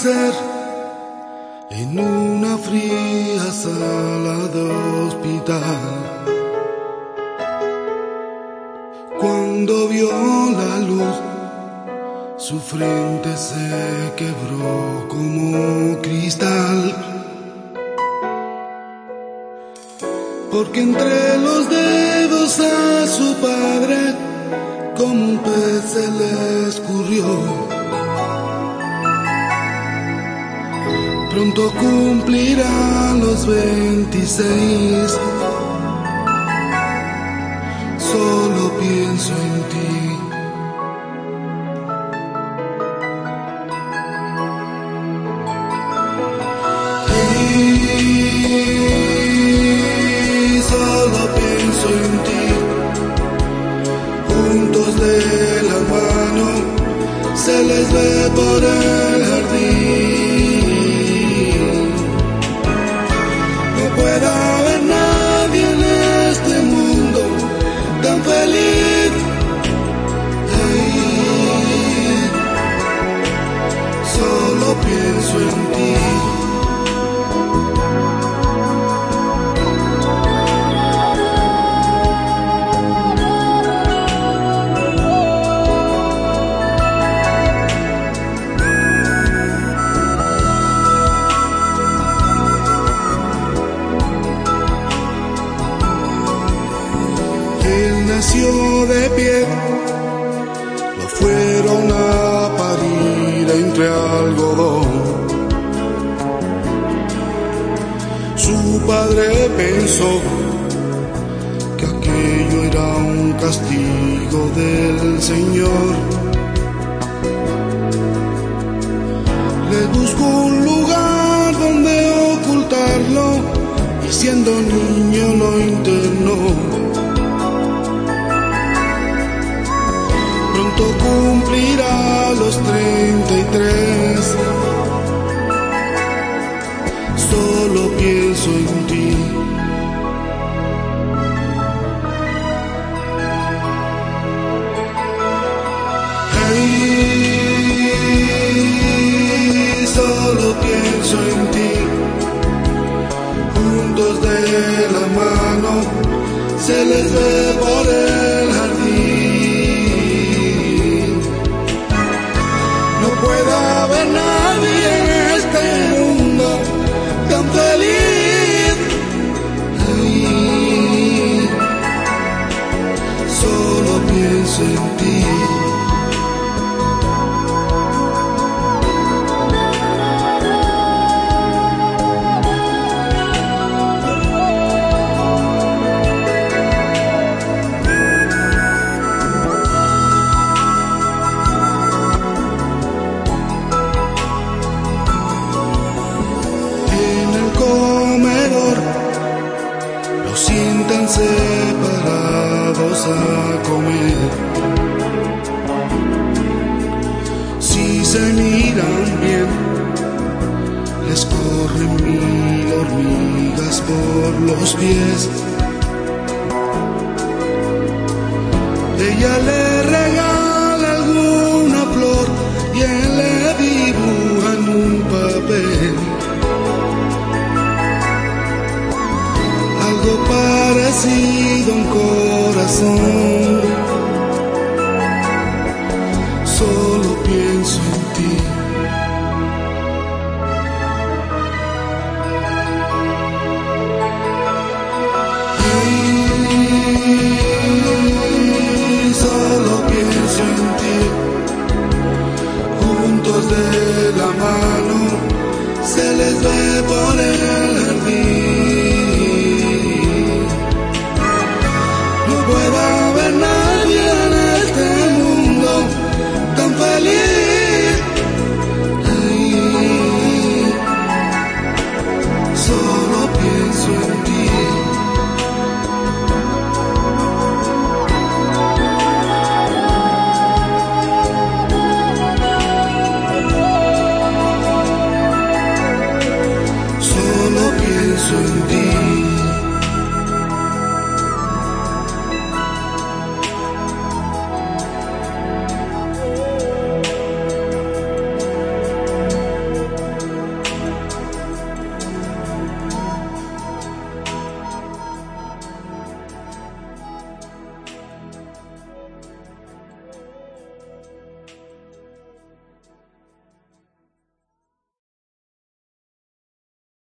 cáncer en una fría sala de hospital. Cuando vio la luz, su frente se quebró como cristal, porque entre los dedos a su padre como un pez se le escurrió. Pronto cumplirá los 26, solo pienso en ti. Y solo pienso en ti. Juntos de la mano se les ve por el jardín. No puede haber nadie en este mundo tan feliz. Solo pienso en ti. Él nació de pie, lo fueron a parir entre algodón. Su padre pensó que aquello era un castigo del Señor. Le buscó un lugar donde ocultarlo y siendo niño lo internó. Pronto cumplirá los 33, solo pienso en ti. Solo pienso en ti. Juntos de la mano se les ve por el jardín. No puede haber nadie en este mundo tan feliz. Solo pienso en ti. Los sientan separados a comer. Si se miran bien, les corren 1000 hormigas por los pies. Ella le regala alguna flor y él le dibuja en un papel algo parecido a un corazón. Solo pienso en ti. Solo pienso en ti. Juntos de la mano